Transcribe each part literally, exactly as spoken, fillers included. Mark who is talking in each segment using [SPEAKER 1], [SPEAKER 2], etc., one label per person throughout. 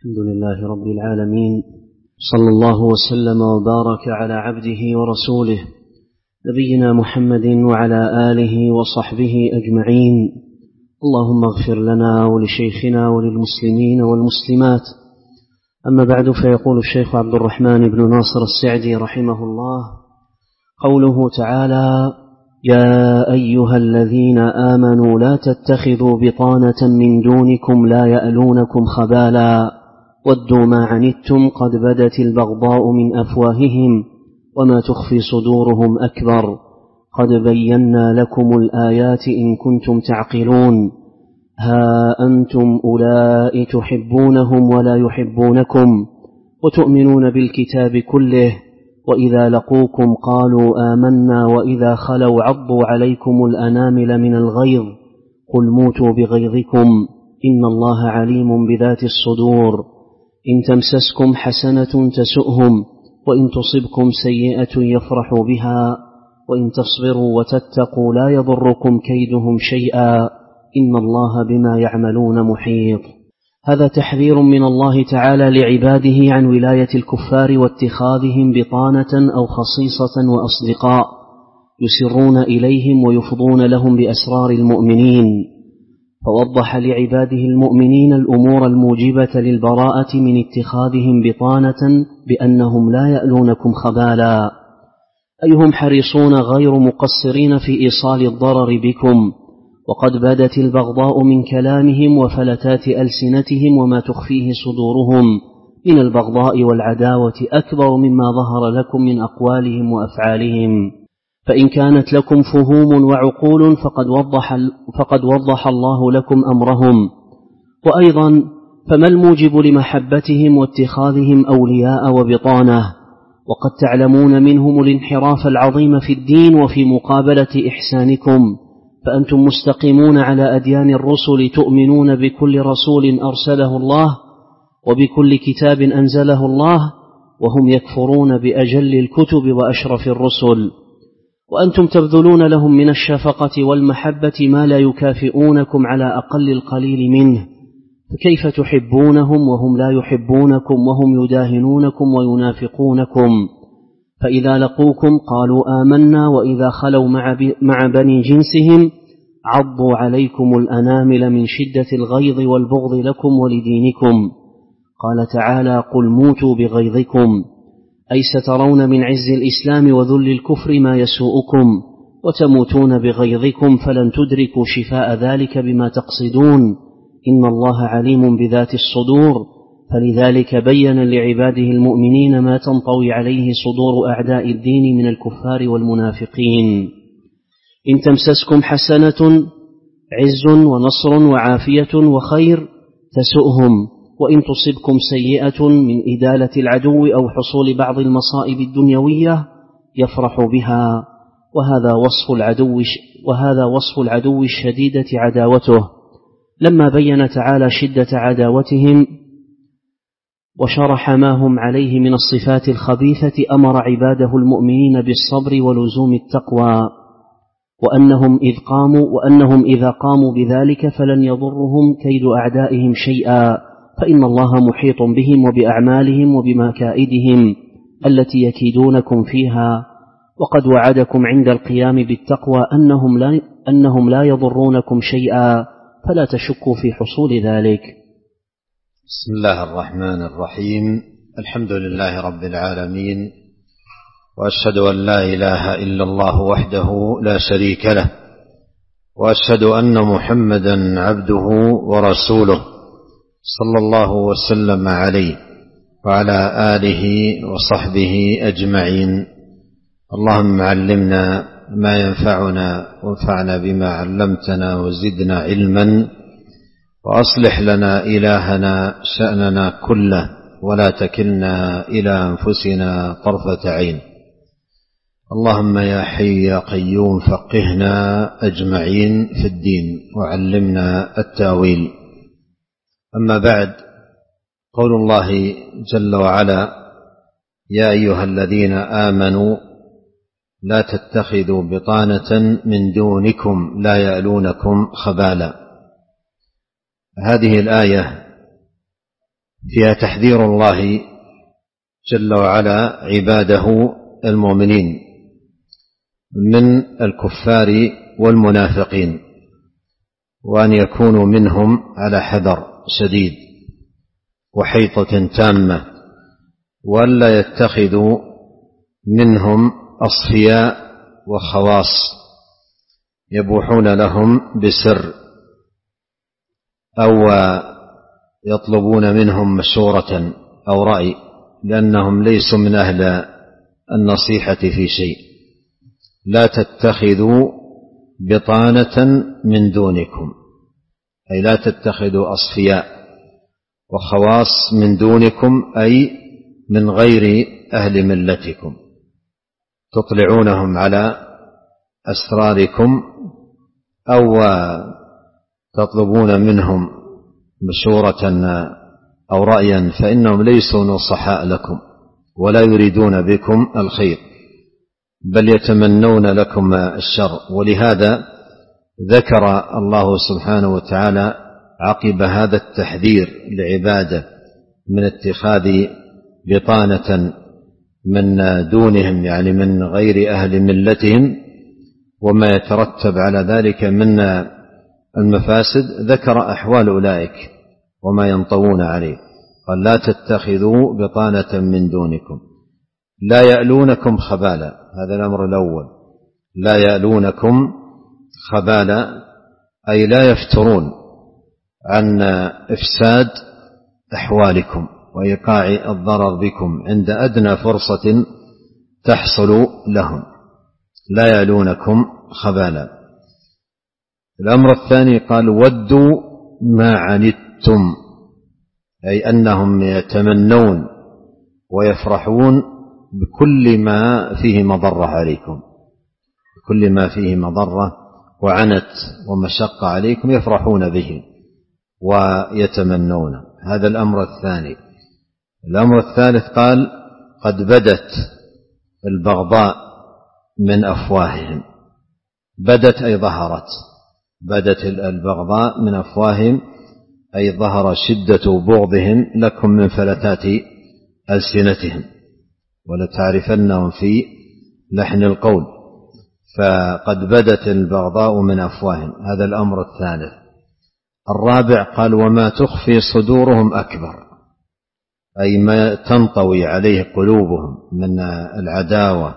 [SPEAKER 1] الحمد لله رب العالمين، صلى الله وسلم وبارك على عبده ورسوله نبينا محمد وعلى آله وصحبه أجمعين. اللهم اغفر لنا ولشيخنا وللمسلمين والمسلمات. أما بعد، فيقول الشيخ عبد الرحمن بن ناصر السعدي رحمه الله: قوله تعالى: يا أيها الذين آمنوا لا تتخذوا بطانة من دونكم لا يألونكم خبالا ودوا ما عنتم قد بدت البغضاء من أفواههم وما تخفي صدورهم أكبر قد بينا لكم الآيات إن كنتم تعقلون. ها أنتم أولئك تحبونهم ولا يحبونكم وتؤمنون بالكتاب كله وإذا لقوكم قالوا آمنا وإذا خلوا عضوا عليكم الأنامل من الغيظ قل موتوا بغيظكم إن الله عليم بذات الصدور. إن تمسسكم حسنة تسؤهم وإن تصبكم سيئة يفرحوا بها وإن تصبروا وتتقوا لا يضركم كيدهم شيئا إن الله بما يعملون محيط. هذا تحذير من الله تعالى لعباده عن ولاية الكفار واتخاذهم بطانة أو خصيصة وأصدقاء يسرون إليهم ويفضون لهم بأسرار المؤمنين، فوضح لعباده المؤمنين الأمور الموجبة للبراءة من اتخاذهم بطانة بأنهم لا يألونكم خبالا، أي هم حريصون غير مقصرين في إيصال الضرر بكم، وقد بدت البغضاء من كلامهم وفلتات ألسنتهم وما تخفيه صدورهم من البغضاء والعداوة أكبر مما ظهر لكم من أقوالهم وأفعالهم. فإن كانت لكم فهوم وعقول فقد وضح, فقد وضح الله لكم أمرهم. وأيضا فما الموجب لمحبتهم واتخاذهم أولياء وبطانة وقد تعلمون منهم الانحراف العظيم في الدين وفي مقابلة إحسانكم، فأنتم مستقيمون على أديان الرسل تؤمنون بكل رسول أرسله الله وبكل كتاب أنزله الله، وهم يكفرون بأجل الكتب وأشرف الرسل، وأنتم تبذلون لهم من الشفقة والمحبة ما لا يكافئونكم على أقل القليل منه، فكيف تحبونهم وهم لا يحبونكم وهم يداهنونكم وينافقونكم؟ فإذا لقوكم قالوا آمنا وإذا خلوا مع بني جنسهم عضوا عليكم الأنامل من شدة الغيظ والبغض لكم ولدينكم. قال تعالى: قل موتوا بغيظكم، أي سترون من عز الإسلام وذل الكفر ما يسوءكم وتموتون بغيظكم فلن تدركوا شفاء ذلك بما تقصدون، إن الله عليم بذات الصدور. فلذلك بين لعباده المؤمنين ما تنطوي عليه صدور أعداء الدين من الكفار والمنافقين. إن تمسسكم حسنة عز ونصر وعافية وخير تسؤهم، وإن تصبكم سيئة من إدالة العدو أو حصول بعض المصائب الدنيوية يفرح بها، وهذا وصف العدو, وهذا وصف العدو الشديدة عداوته. لما بين تعالى شدة عداوتهم وشرح ما هم عليه من الصفات الخبيثة أمر عباده المؤمنين بالصبر ولزوم التقوى، وأنهم إذ قاموا وأنهم إذا قاموا بذلك فلن يضرهم كيد أعدائهم شيئا، فإن الله محيط بهم وبأعمالهم وبمكائدهم التي يكيدونكم فيها، وقد وعدكم عند القيام بالتقوى أنهم لا, أنهم لا يضرونكم شيئا، فلا تشكوا في حصول ذلك.
[SPEAKER 2] بسم الله الرحمن الرحيم. الحمد لله رب العالمين، وأشهد أن لا إله إلا الله وحده لا شريك له، وأشهد أن محمدا عبده ورسوله صلى الله وسلم عليه وعلى آله وصحبه أجمعين. اللهم علمنا ما ينفعنا وانفعنا بما علمتنا وزدنا علما، وأصلح لنا إلهنا شأننا كله ولا تكلنا إلى أنفسنا طرفة عين. اللهم يا حي يا قيوم فقهنا أجمعين في الدين وعلمنا التاويل. أما بعد، قول الله جل وعلا: يا أيها الذين آمنوا لا تتخذوا بطانة من دونكم لا يألونكم خبالا. هذه الآية فيها تحذير الله جل وعلا عباده المؤمنين من الكفار والمنافقين، وأن يكونوا منهم على حذر شديد وحيطة تامة، وألا يتخذوا منهم أصفياء وخواص يبوحون لهم بسر أو يطلبون منهم مشورة أو رأي، لأنهم ليسوا من أهل النصيحة في شيء. لا تتخذوا بطانة من دونكم، أي لا تتخذوا أصفياء وخواص من دونكم، أي من غير أهل ملتكم، تطلعونهم على أسراركم أو تطلبون منهم مشورة أو رأيا، فإنهم ليسوا نصحاء لكم ولا يريدون بكم الخير، بل يتمنون لكم الشر. ولهذا ذكر الله سبحانه وتعالى عقب هذا التحذير لعباده من اتخاذ بطانة من دونهم، يعني من غير أهل ملتهم، وما يترتب على ذلك من المفاسد، ذكر أحوال أولئك وما ينطوون عليه. قال لا تتخذوا بطانة من دونكم لا يألونكم خبالا، هذا الأمر الأول، لا يألونكم خبالا أي لا يفترون عن إفساد أحوالكم وإيقاع الضرر بكم عند أدنى فرصة تحصل لهم، لا يألونكم خبالا. الأمر الثاني قال ودوا ما عنتم، أي أنهم يتمنون ويفرحون بكل ما فيه مضرة عليكم، بكل ما فيه مضرة وعنت ومشقة عليكم يفرحون به ويتمنون. هذا الأمر الثاني. الأمر الثالث قال قد بدت البغضاء من أفواههم، بدت أي ظهرت، بدت البغضاء من أفواههم أي ظهر شدة بغضهم لكم من فلتات ألسنتهم، ولتعرفنهم في لحن القول، فقد بدت البغضاء من أفواههم. هذا الأمر الثالث. الرابع قال وما تخفي صدورهم أكبر، أي ما تنطوي عليه قلوبهم من العداوة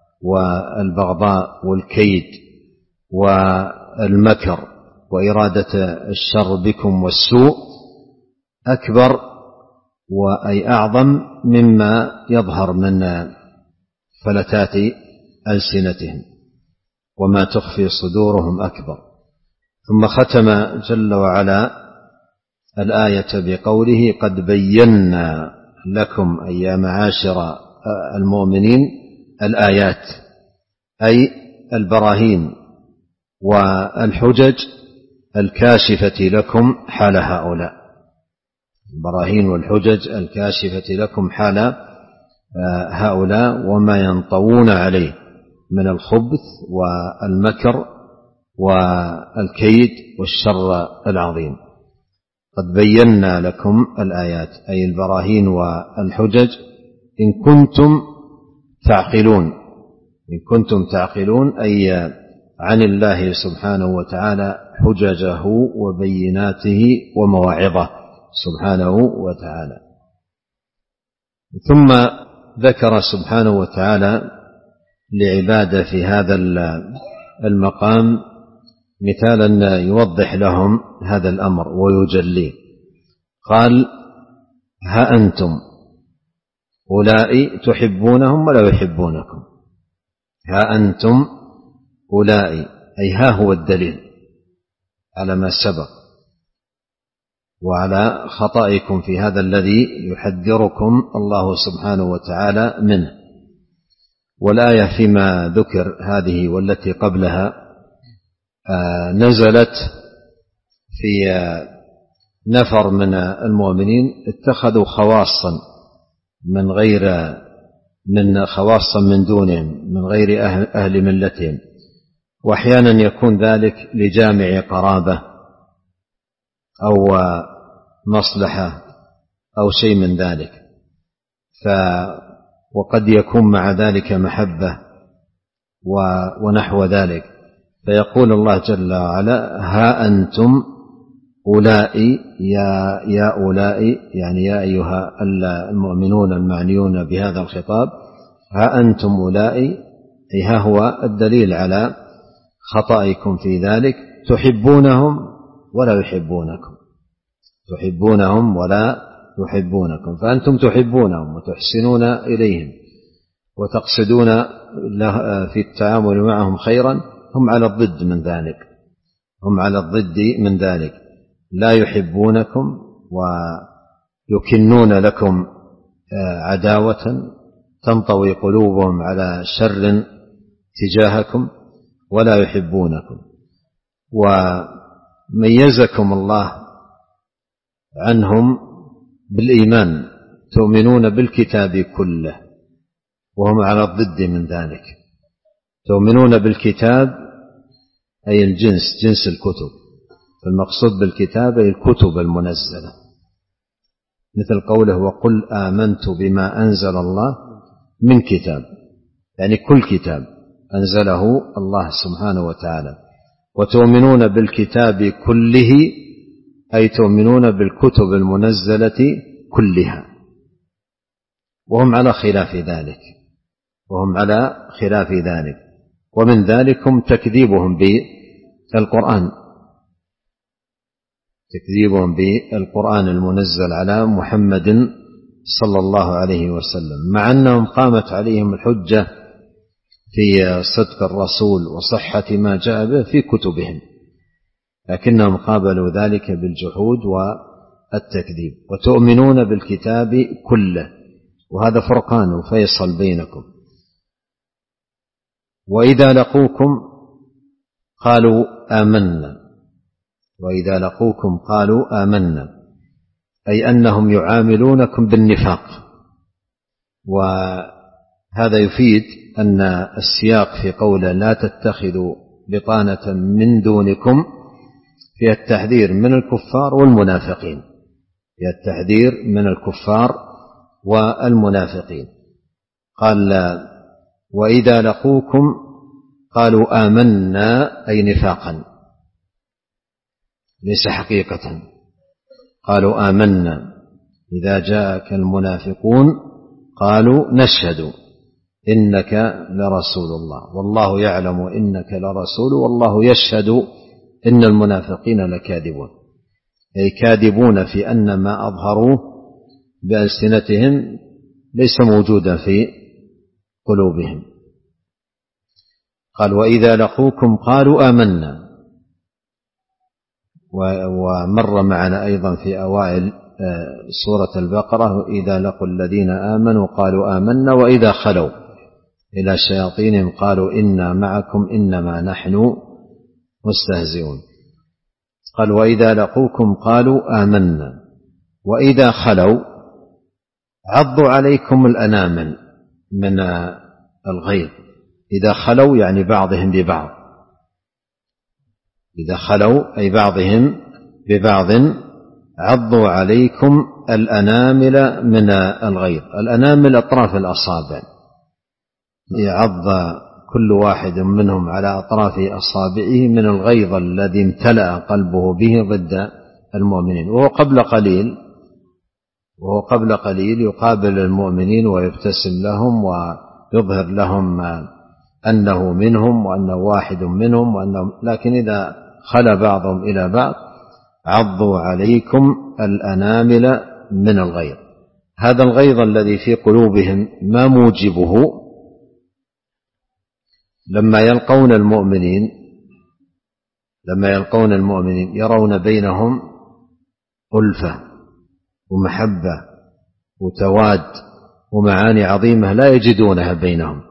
[SPEAKER 2] والبغضاء والكيد والمكر وإرادة الشر بكم والسوء أكبر وأي أعظم مما يظهر من فلتات ألسنتهم، وما تخفي صدورهم أكبر. ثم ختم جل وعلا الآية بقوله قد بينا لكم أي يا معاشر المؤمنين الآيات، أي البراهين والحجج الكاشفة لكم حال هؤلاء، البراهين والحجج الكاشفة لكم حال هؤلاء وما ينطوون عليه من الخبث والمكر والكيد والشر العظيم. قد بينا لكم الآيات أي البراهين والحجج إن كنتم تعقلون، إن كنتم تعقلون أي عن الله سبحانه وتعالى حججه وبيناته ومواعظه سبحانه وتعالى. ثم ذكر سبحانه وتعالى لعباده في هذا المقام مثالا يوضح لهم هذا الأمر ويجليه. قال ها أنتم أولئك تحبونهم ولا يحبونكم، ها أنتم أولئك أي ها هو الدليل على ما سبق وعلى خطئكم في هذا الذي يحذركم الله سبحانه وتعالى منه. والآية فيما ذكر هذه والتي قبلها نزلت في نفر من المؤمنين اتخذوا خواصا من غير من خواصا من دونهم من غير أهل ملتهم، وأحيانا يكون ذلك لجامع قرابة أو مصلحة أو شيء من ذلك. ف وقد يكون مع ذلك محبة ونحو ذلك. فيقول الله جل وعلا: ها أنتم أولئك يا يا أولئك، يعني يا أيها المؤمنون المعنيون بهذا الخطاب، ها أنتم أولئك، أي ها هو الدليل على خطئكم في ذلك، تحبونهم ولا يحبونكم، تحبونهم ولا يحبونكم، فأنتم تحبونهم وتحسنون إليهم وتقصدون في التعامل معهم خيرا، هم على الضد من ذلك، هم على الضد من ذلك، لا يحبونكم ويكنون لكم عداوة، تنطوي قلوبهم على شر تجاهكم ولا يحبونكم. وميزكم الله عنهم بالإيمان، تؤمنون بالكتاب كله، وهم على الضد من ذلك. تؤمنون بالكتاب أي الجنس، جنس الكتب، فالمقصود بالكتاب أي الكتب المنزلة، مثل قوله: وقل آمنت بما أنزل الله من كتاب، يعني كل كتاب أنزله الله سبحانه وتعالى. وتؤمنون بالكتاب كله أي تؤمنون بالكتب المنزلة كلها، وهم على خلاف ذلك، وهم على خلاف ذلك. ومن ذلكم تكذيبهم بالقرآن، تكذيبهم بالقرآن المنزل على محمد صلى الله عليه وسلم، مع أنهم قامت عليهم الحجة في صدق الرسول وصحة ما جاء به في كتبهم، لكنهم قابلوا ذلك بالجحود والتكذيب. وتؤمنون بالكتاب كله، وهذا فرقان وفيصل بينكم. وإذا لقوكم قالوا آمنا، وإذا لقوكم قالوا آمنا، أي أنهم يعاملونكم بالنفاق. وهذا يفيد أن السياق في قوله لا تتخذوا بطانة من دونكم في التحذير من الكفار والمنافقين، في التحذير من الكفار والمنافقين. قال: وإذا لقوكم قالوا آمنا، أي نفاقا ليس حقيقة، قالوا آمنا. إذا جاءك المنافقون قالوا نشهد إنك لرسول الله والله يعلم إنك لرسول والله يشهد إن المنافقين لكاذبون، أي كاذبون في أن ما أظهروه بألسنتهم ليس موجودا في قلوبهم. قال: وإذا لقوكم قالوا آمنا. ومر معنا أيضا في أوائل سورة البقرة: إذا لقوا الذين آمنوا قالوا آمنا وإذا خلوا إلى شياطينهم قالوا إنا معكم إنما نحن مستهزئون. قال: وإذا لقوكم قالوا آمنا وإذا خلوا عضوا عليكم الأنامل من الغيظ. إذا خلوا يعني بعضهم ببعض، إذا خلوا أي بعضهم ببعض عضوا عليكم الأنامل من الغيظ. الأنامل أطراف الأصابع، يعض كل واحد منهم على أطراف أصابعه من الغيظ الذي امتلأ قلبه به ضد المؤمنين. وهو قبل قليل وهو قبل قليل يقابل المؤمنين ويبتسم لهم ويظهر لهم أنه منهم وأنه واحد منهم وأنه، لكن إذا خلى بعضهم إلى بعض عضوا عليكم الأنامل من الغيظ. هذا الغيظ الذي في قلوبهم ما موجبه؟ لما يلقون المؤمنين لما يلقون المؤمنين يرون بينهم ألفة ومحبة وتواد ومعاني عظيمة لا يجدونها بينهم.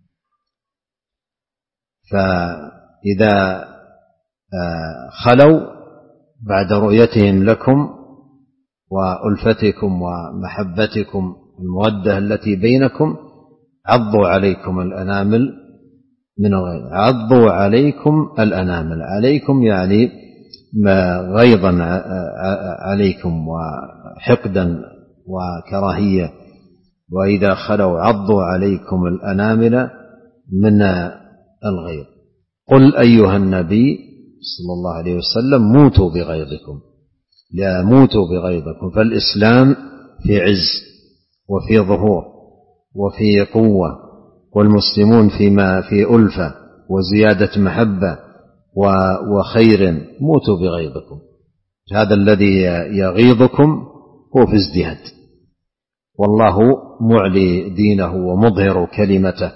[SPEAKER 2] فإذا خلوا بعد رؤيتهم لكم وألفتكم ومحبتكم المودة التي بينكم عضوا عليكم الأنامل من الغيظ. عضوا عليكم الأنامل، عليكم يعني غيظا عليكم وحقدا وكراهية. وإذا خلوا عضوا عليكم الأنامل من الغيظ. قل أيها النبي صلى الله عليه وسلم موتوا بغيظكم، لا موتوا بغيظكم. فالإسلام في عز وفي ظهور وفي قوة، والمسلمون فيما في ألفة وزيادة محبة وخير. موتوا بغيظكم. هذا الذي يغيظكم هو في ازدياد، والله معلي دينه ومظهر كلمته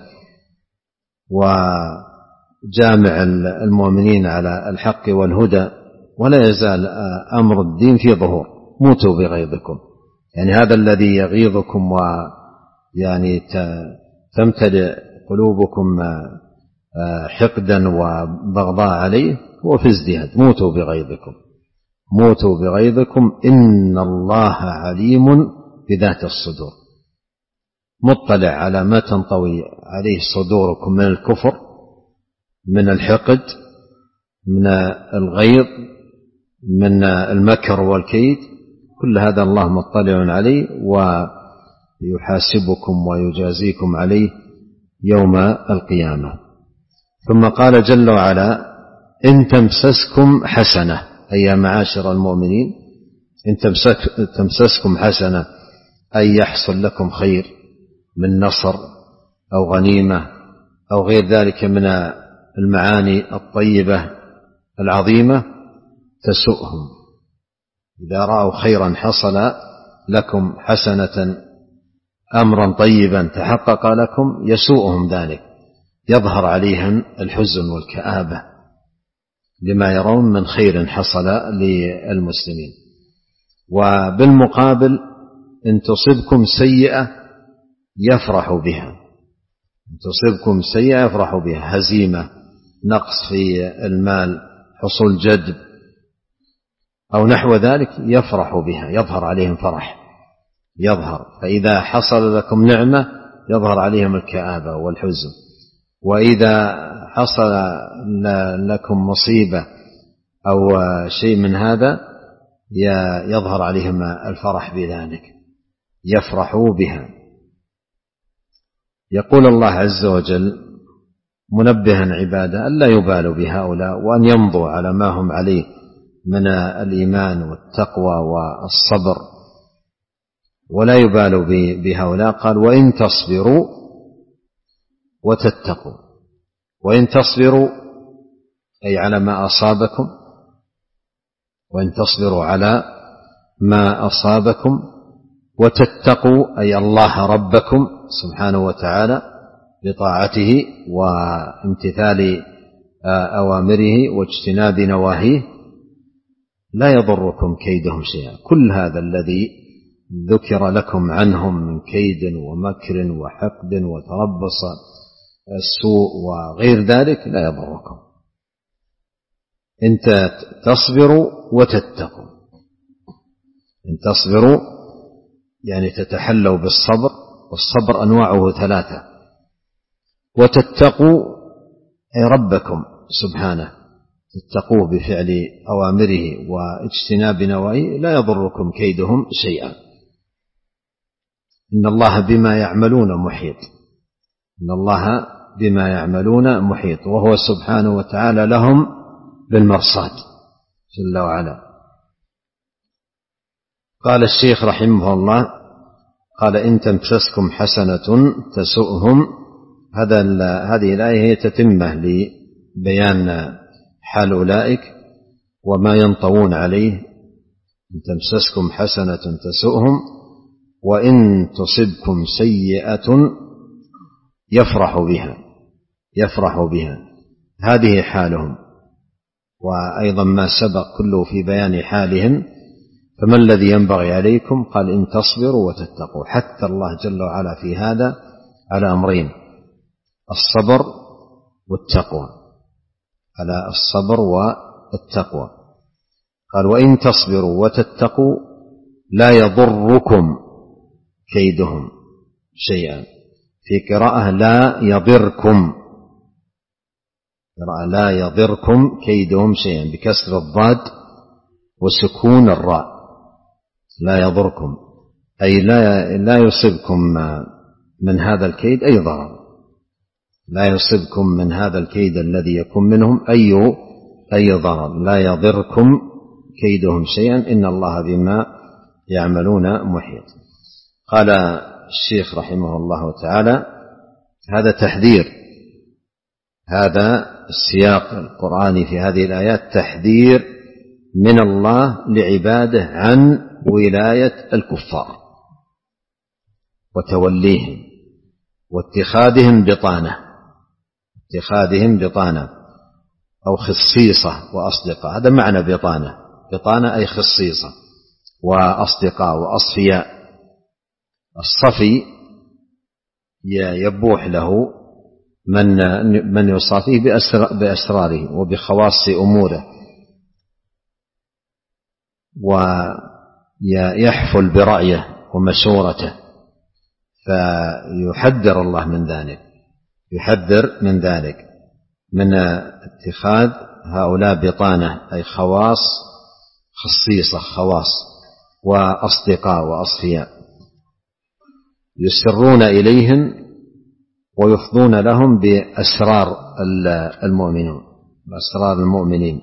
[SPEAKER 2] وجامع المؤمنين على الحق والهدى، ولا يزال أمر الدين في ظهور. موتوا بغيظكم، يعني هذا الذي يغيظكم ويعني تمتلئ قلوبكم حقدا وبغضاء عليه هو في ازدياد. موتوا بغيظكم، موتوا بغيظكم إن الله عليم بذات الصدور، مطلع على ما تنطوي عليه صدوركم من الكفر، من الحقد، من الغيظ، من المكر والكيد. كل هذا الله مطلع عليه ويحاسبكم ويجازيكم عليه يوم القيامة. ثم قال جل وعلا إن تمسسكم حسنة، أي يا معاشر المؤمنين إن تمسسكم حسنة، أي يحصل لكم خير من نصر أو غنيمة أو غير ذلك من المعاني الطيبة العظيمة، تسؤهم. إذا رأوا خيرا حصل لكم، حسنة أمرا طيبا تحقق لكم، يسوءهم ذلك، يظهر عليهم الحزن والكآبة لما يرون من خير حصل للمسلمين. وبالمقابل إن تصبكم سيئة يفرح بها، إن تصبكم سيئة يفرح بها، هزيمة، نقص في المال، حصول جدب أو نحو ذلك، يفرح بها، يظهر عليهم فرح، يظهر. فإذا حصل لكم نعمة يظهر عليهم الكآبة والحزن، وإذا حصل لكم مصيبة أو شيء من هذا يظهر عليهم الفرح بذلك، يفرحوا بها. يقول الله عز وجل منبها عباده ألا يبالوا بهؤلاء، وأن يمضوا على ما هم عليه من الإيمان والتقوى والصبر، ولا يبالوا بهؤلاء. قال وإن تصبروا وتتقوا. وإن تصبروا أي على ما أصابكم، وإن تصبروا على ما أصابكم، وتتقوا أي الله ربكم سبحانه وتعالى بطاعته وامتثال أوامره واجتناب نواهيه، لا يضركم كيدهم شيئا. كل هذا الذي ذكر لكم عنهم من كيد ومكر وحقد وتربص السوء وغير ذلك لا يضركم. انت تصبروا وتتقوا. ان تصبروا يعني تتحلوا بالصبر، والصبر أنواعه ثلاثة. وتتقوا أي ربكم سبحانه، تتقوه بفعل أوامره واجتناب نواهيه، لا يضركم كيدهم شيئا. إن الله بما يعملون محيط، إن الله بما يعملون محيط، وهو سبحانه وتعالى لهم بالمرصاد جل وعلا. قال الشيخ رحمه الله قال إن تمسسكم حسنة تسؤهم. هذا هذه الآية هي تتمة لبيان حال أولئك وما ينطوون عليه. إن تمسسكم حسنة تسؤهم، وإن تصبكم سيئة يفرح بها، يفرح بها. هذه حالهم، وأيضا ما سبق كله في بيان حالهم. فما الذي ينبغي عليكم؟ قال إن تصبروا وتتقوا. حتى الله جل وعلا في هذا على أمرين: الصبر والتقوى، على الصبر والتقوى. قال وإن تصبروا وتتقوا لا يضركم كيدهم شيئا. في قراءة لا يضركم، قراءة لا يضركم كيدهم شيئا بكسر الضاد وسكون الراء. لا يضركم أي لا لا يصبكم من هذا الكيد أي ضرر، لا يصبكم من هذا الكيد الذي يكون منهم أي أي ضرر، لا يضركم كيدهم شيئا إن الله بما يعملون محيط. قال الشيخ رحمه الله تعالى: هذا تحذير، هذا السياق القرآني في هذه الآيات تحذير من الله لعباده عن ولاية الكفار وتوليهم واتخاذهم بطانة، اتخاذهم بطانة أو خصيصة وأصدقاء. هذا معنى بطانة، بطانة أي خصيصة وأصدقاء وأصفياء. الصفي يبوح له من من يصافيه بأسراره وبخواص أموره، ويحفل برأيه ومشورته، فيحذر الله من ذلك، يحذر من ذلك من اتخاذ هؤلاء بطانة أي خواص، خصيصة خواص وأصدقاء وأصفياء، يسرون إليهم ويفضون لهم بأسرار المؤمنين، بأسرار المؤمنين،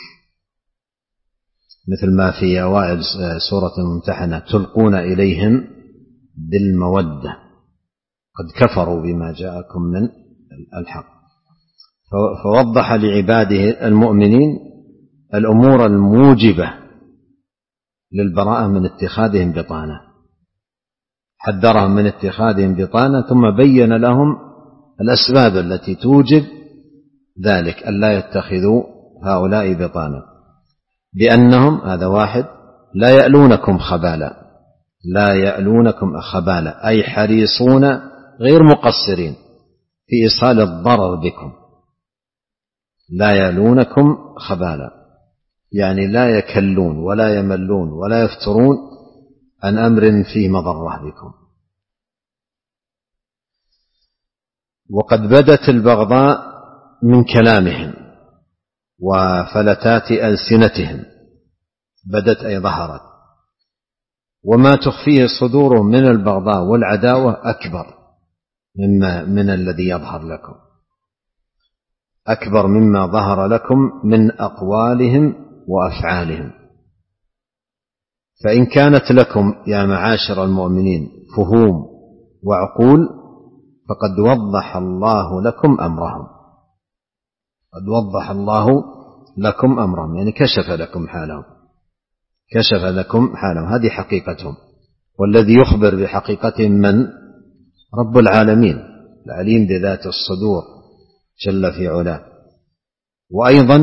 [SPEAKER 2] مثل ما في أوائل سورة الممتحنة: تلقون إليهم بالمودة قد كفروا بما جاءكم من الحق. فوضح لعباده المؤمنين الأمور الموجبة للبراءة من اتخاذهم بطانة، حذرهم من اتخاذهم بطانة، ثم بين لهم الأسباب التي توجب ذلك ألا يتخذوا هؤلاء بطانة، بأنهم هذا واحد لا يألونكم خبالا، لا يألونكم خبالا أي حريصون غير مقصرين في إيصال الضرر بكم، لا يألونكم خبالا يعني لا يكلون ولا يملون ولا يفترون عن أمر فيه مضرة بكم. وقد بدت البغضاء من كلامهم وفلتات ألسنتهم، بدت أي ظهرت، وما تخفيه صدورهم من البغضاء والعداوة أكبر مما من الذي يظهر لكم، أكبر مما ظهر لكم من أقوالهم وأفعالهم. فإن كانت لكم يا معاشر المؤمنين فهوم وعقول فقد وضح الله لكم أمرهم، قد وضح الله لكم أمرهم يعني كشف لكم حالهم، كشف لكم حالهم، هذه حقيقتهم. والذي يخبر بحقيقتهم من؟ رب العالمين العليم بذات الصدور جل في علاه. وأيضا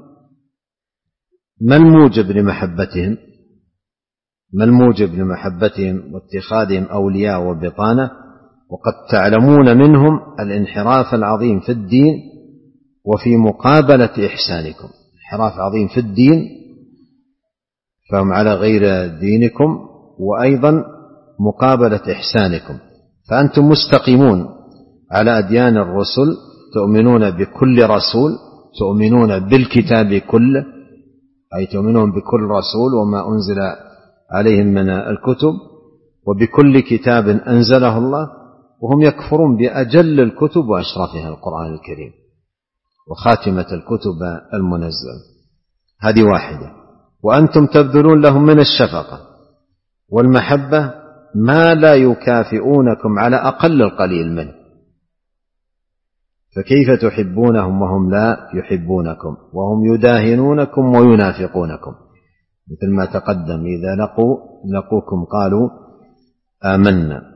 [SPEAKER 2] ما الموجب لمحبتهم؟ ما الموجب لمحبتهم واتخاذهم أولياء وبطانة؟ وقد تعلمون منهم الانحراف العظيم في الدين وفي مقابلة إحسانكم، انحراف عظيم في الدين فهم على غير دينكم، وأيضا مقابلة إحسانكم، فأنتم مستقيمون على أديان الرسل، تؤمنون بكل رسول، تؤمنون بالكتاب كله أي تؤمنون بكل رسول وما أنزل عليهم من الكتب وبكل كتاب أنزله الله، وهم يكفرون بأجل الكتب وأشرفها القرآن الكريم وخاتمة الكتب المنزل. هذه واحدة. وأنتم تبذلون لهم من الشفقة والمحبة ما لا يكافئونكم على أقل القليل منه، فكيف تحبونهم وهم لا يحبونكم وهم يداهنونكم وينافقونكم، مثل ما تقدم: إذا لقوا لقوكم قالوا آمنا،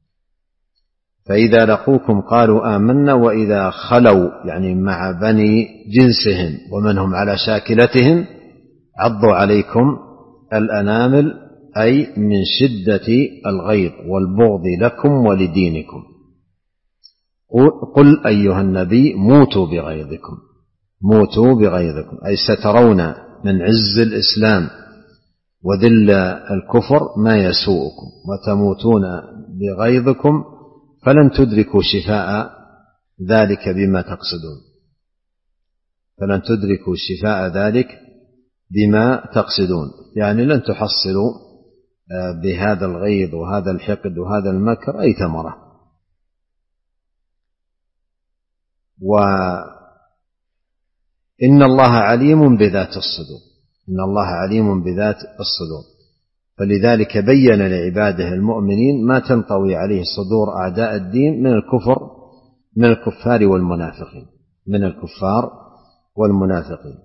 [SPEAKER 2] فإذا لقوكم قالوا آمنا، وإذا خلوا يعني مع بني جنسهم ومن هم على شاكلتهم عضوا عليكم الأنامل أي من شدة الغيظ والبغض لكم ولدينكم. قل أيها النبي موتوا بغيظكم، موتوا بغيظكم أي سترون من عز الإسلام وذل الكفر ما يسوءكم وتموتون بغيظكم فلن تدركوا شفاء ذلك بما تقصدون، فلن تدركوا شفاء ذلك بما تقصدون، يعني لن تحصلوا بهذا الغيظ وهذا الحقد وهذا المكر أي ثمرة. وإن الله عليم بذات الصدور، إن الله عليم بذات الصدور، فلذلك بين لعباده المؤمنين ما تنطوي عليه صدور أعداء الدين من الكفر من الكفار والمنافقين من الكفار والمنافقين.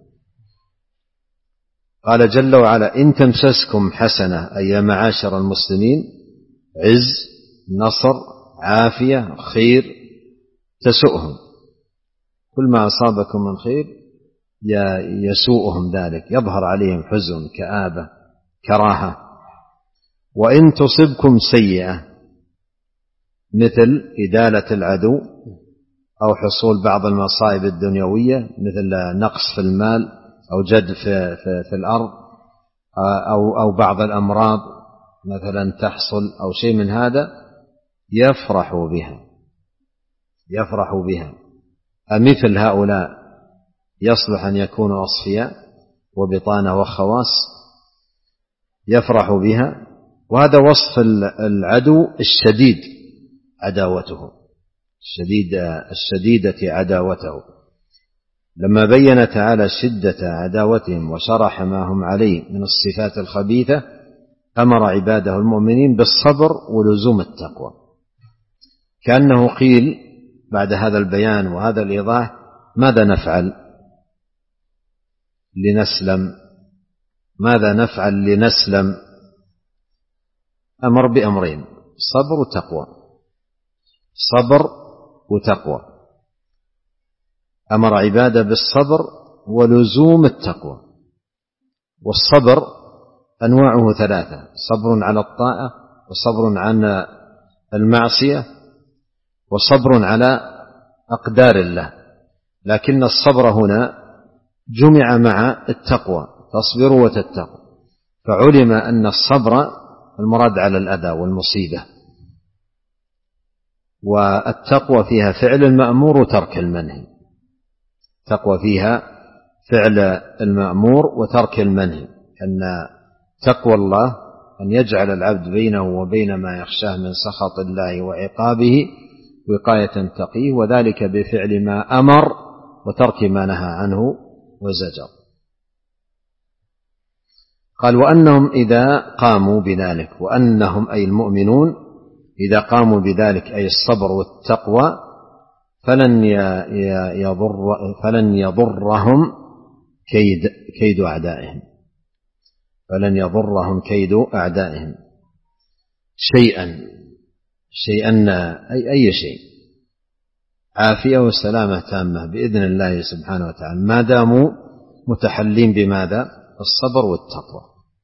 [SPEAKER 2] قال جل وعلا: إن تمسسكم حسنة، أي يا معاشر المسلمين، عز، نصر، عافية، خير، تسؤهم، كل ما أصابكم من خير يسوءهم ذلك، يظهر عليهم حزن، كآبة، كراهة. وإن تصبكم سيئة، مثل إدالة العدو أو حصول بعض المصائب الدنيوية، مثل نقص في المال أو جد في, في, في الأرض، أو, أو بعض الأمراض مثلا تحصل أو شيء من هذا، يفرحوا بها يفرحوا بها أمثل هؤلاء يصلح أن يكونوا أصفياء وبطانة وخواص، يفرحوا بها. وهذا وصف العدو الشديد عداوته، الشديد الشديدة عداوته، لما بين تعالى شدة عداوتهم وشرح ما هم عليه من الصفات الخبيثة، أمر عباده المؤمنين بالصبر ولزوم التقوى، كأنه قيل بعد هذا البيان وهذا الإيضاح: ماذا نفعل لنسلم؟ ماذا نفعل لنسلم؟ أمر بأمرين: صبر وتقوى، صبر وتقوى. أمر عباده بالصبر ولزوم التقوى. والصبر أنواعه ثلاثة: صبر على الطاعة، وصبر عن المعصية، وصبر على أقدار الله. لكن الصبر هنا جمع مع التقوى، تصبروا وتتقوا، فعلم أن الصبر المراد على الأذى والمصيبة، والتقوى فيها فعل المأمور وترك المنهي. التقوى فيها فعل المأمور وترك المنهي، أن تقوى الله أن يجعل العبد بينه وبين ما يخشاه من سخط الله وعقابه وقاية تقيه، وذلك بفعل ما أمر وترك ما نهى عنه وزجر. قال: وأنهم إذا قاموا بذلك، وأنهم أي المؤمنون إذا قاموا بذلك أي الصبر والتقوى، فلن يضر فلن يضرهم كيد كيد أعدائهم فلن يضرهم كيد أعدائهم شيئا شيئا أي أي شيء، عافية وسلامة تامة بإذن الله سبحانه وتعالى، ما داموا متحلين بماذا؟ الصبر والتقوى.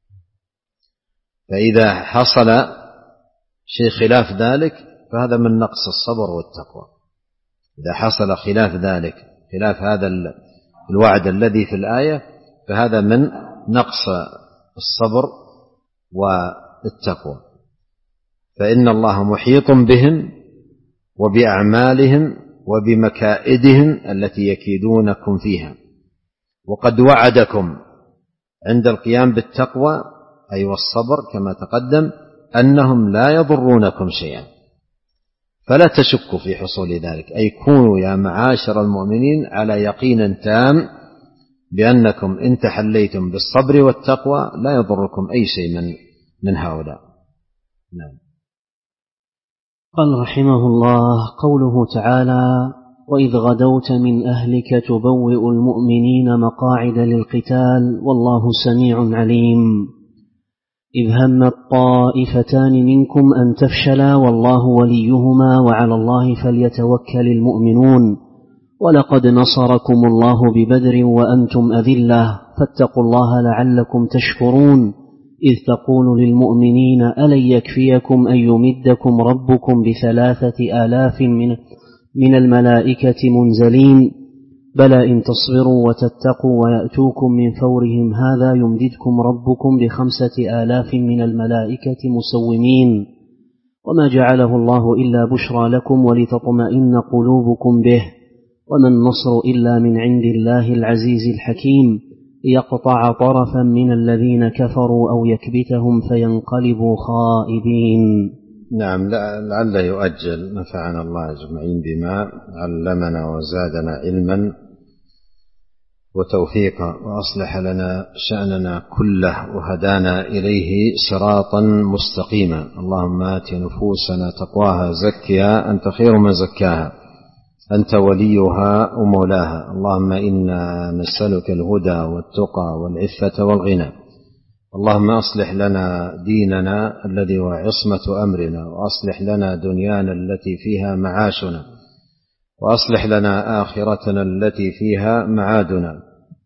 [SPEAKER 2] فإذا حصل شيء خلاف ذلك فهذا من نقص الصبر والتقوى. إذا حصل خلاف ذلك، خلاف هذا الوعد الذي في الآية، فهذا من نقص الصبر والتقوى. فإن الله محيط بهم وبأعمالهم وبمكائدهم التي يكيدونكم فيها، وقد وعدكم عند القيام بالتقوى أي والصبر كما تقدم أنهم لا يضرونكم شيئا، فلا تشكوا في حصول ذلك، أي كونوا يا معاشر المؤمنين على يقين تام بأنكم إن تحليتم بالصبر والتقوى لا يضركم أي شيء من من هؤلاء. نعم.
[SPEAKER 1] قال رحمه الله: قوله تعالى: وإذ غدوت من أهلك تبوئ المؤمنين مقاعد للقتال والله سميع عليم. إذ همت طائفتان منكم أن تفشلا والله وليهما وعلى الله فليتوكل المؤمنون ولقد نصركم الله ببدر وأنتم أذلة فاتقوا الله لعلكم تشكرون. إذ تقول للمؤمنين ألن يكفيكم أن يمدكم ربكم بثلاثة آلاف من, من الملائكة منزلين بلى إن تصبروا وتتقوا ويأتوكم من فورهم هذا يمددكم ربكم بخمسة آلاف من الملائكة مسومين وما جعله الله إلا بشرى لكم ولتطمئن قلوبكم به وما النصر إلا من عند الله العزيز الحكيم. يقطع طرفا من الذين كفروا أو يكبتهم فينقلبوا خائبين.
[SPEAKER 2] نعم، لعله يؤجل. نفعنا الله أجمعين بما علمنا وزادنا علما وتوفيقا، وأصلح لنا شأننا كله وهدانا إليه صراطا مستقيما. اللهم آت نفوسنا تقواها زكها أنت خير من زكاها أنت وليها ومولاها. اللهم إنا نسألك الهدى والتقى والعفة والغنى. اللهم أصلح لنا ديننا الذي هو عصمة أمرنا، وأصلح لنا دنيانا التي فيها معاشنا، وأصلح لنا آخرتنا التي فيها معادنا،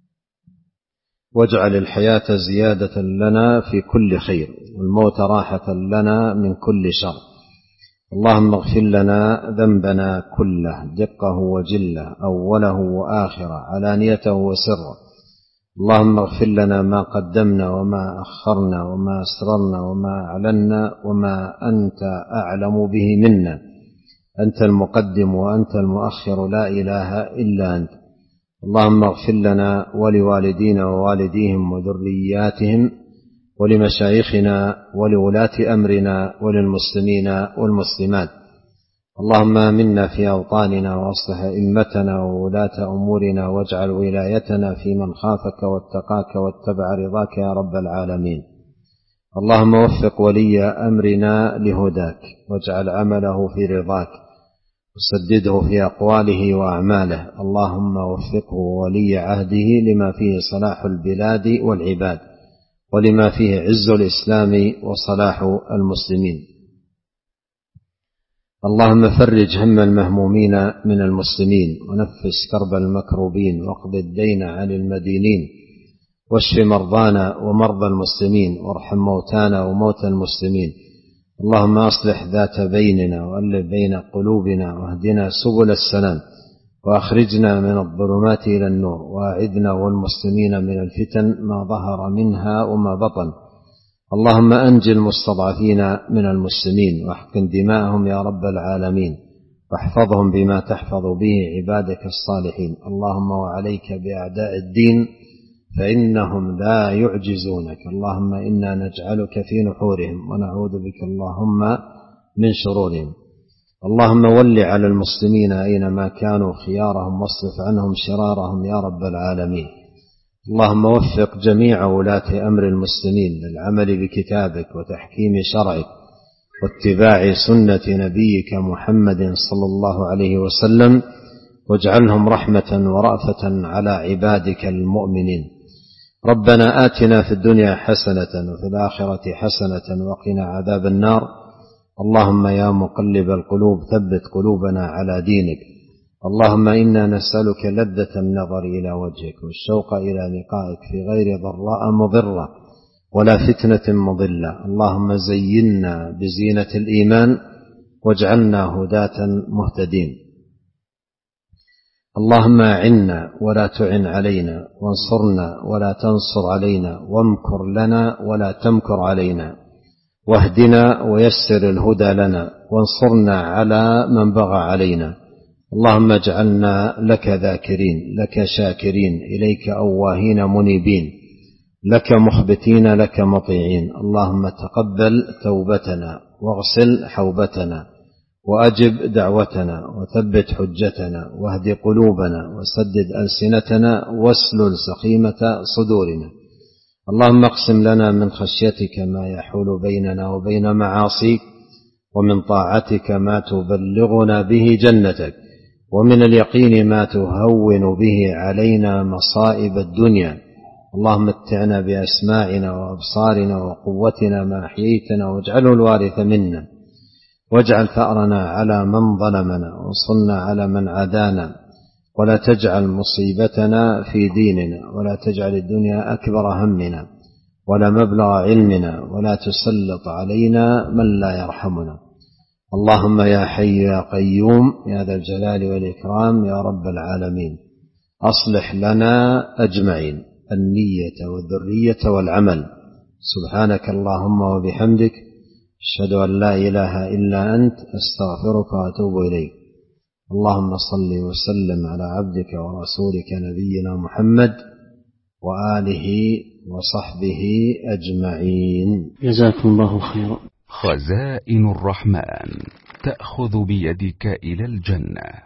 [SPEAKER 2] واجعل الحياة زيادة لنا في كل خير والموت راحة لنا من كل شر. اللهم اغفر لنا ذنبنا كله دقه وجله أوله وآخره علانيته وسره. اللهم اغفر لنا ما قدمنا وما أخرنا وما أسررنا وما أعلنا وما أنت أعلم به منا. أنت المقدم وأنت المؤخر، لا إله إلا أنت. اللهم اغفر لنا ولوالدينا ووالديهم وذرياتهم ولمشايخنا ولولاة أمرنا وللمسلمين والمسلمات. اللهم آمنا في أوطاننا وأصلح أئمتنا وولاة أمورنا، واجعل ولايتنا في من خافك واتقاك واتبع رضاك يا رب العالمين. اللهم وفق ولي أمرنا لهداك، واجعل عمله في رضاك، وسدده في أقواله وأعماله. اللهم وفقه ولي عهده لما فيه صلاح البلاد والعباد، ولما فيه عز الإسلام وصلاح المسلمين. اللهم فرج هم المهمومين من المسلمين، ونفس كرب المكروبين، واقض الدين عن المدينين، واشف مرضانا ومرضى المسلمين، وارحم موتانا وموتى المسلمين. اللهم أصلح ذات بيننا وألف بين قلوبنا، واهدنا سبل السلام، وأخرجنا من الظلمات إلى النور، وأعذنا والمسلمين من الفتن ما ظهر منها وما بطن. اللهم أنجِ المستضعفين من المسلمين، واحقن دماءهم يا رب العالمين، واحفظهم بما تحفظ به عبادك الصالحين. اللهم وعليك بأعداء الدين فإنهم لا يعجزونك. اللهم إنا نجعلك في نحورهم ونعوذ بك اللهم من شرورهم. اللهم ول على المسلمين أينما كانوا خيارهم، واصرف عنهم شرارهم يا رب العالمين. اللهم وفق جميع ولاة أمر المسلمين للعمل بكتابك وتحكيم شرعك واتباع سنة نبيك محمد صلى الله عليه وسلم، واجعلهم رحمة ورأفة على عبادك المؤمنين. ربنا آتنا في الدنيا حسنة وفي الآخرة حسنة وقنا عذاب النار. اللهم يا مقلب القلوب ثبت قلوبنا على دينك. اللهم إنا نسألك لذة النظر إلى وجهك والشوق إلى لقائك في غير ضراء مضرة ولا فتنة مضلة. اللهم زينا بزينة الإيمان واجعلنا هداة مهتدين. اللهم أعنا ولا تعن علينا، وانصرنا ولا تنصر علينا، وامكر لنا ولا تمكر علينا، واهدنا ويسر الهدى لنا، وانصرنا على من بغى علينا. اللهم اجعلنا لك ذاكرين، لك شاكرين، إليك أواهين منيبين، لك مخبتين، لك مطيعين. اللهم تقبل توبتنا، واغسل حوبتنا، وأجب دعوتنا، وثبت حجتنا، واهد قلوبنا، وسدد ألسنتنا، واسلل سخيمة صدورنا. اللهم اقسم لنا من خشيتك ما يحول بيننا وبين معاصيك، ومن طاعتك ما تبلغنا به جنتك، ومن اليقين ما تهون به علينا مصائب الدنيا. اللهم متعنا بأسماعنا وأبصارنا وقوتنا ما أحييتنا، واجعله الوارث منا، واجعل ثأرنا على من ظلمنا، وانصرنا على من عادانا، ولا تجعل مصيبتنا في ديننا، ولا تجعل الدنيا أكبر همنا ولا مبلغ علمنا، ولا تسلط علينا من لا يرحمنا. اللهم يا حي يا قيوم يا ذا الجلال والإكرام يا رب العالمين، أصلح لنا أجمعين النية والذرية والعمل. سبحانك اللهم وبحمدك، أشهد أن لا إله إلا أنت، أستغفرك وأتوب إليك. اللهم صل وسلم على عبدك ورسولك نبينا محمد وآله وصحبه أجمعين.
[SPEAKER 1] جزاكم الله خيرا.
[SPEAKER 3] خزائن الرحمن تأخذ بيدك إلى الجنة.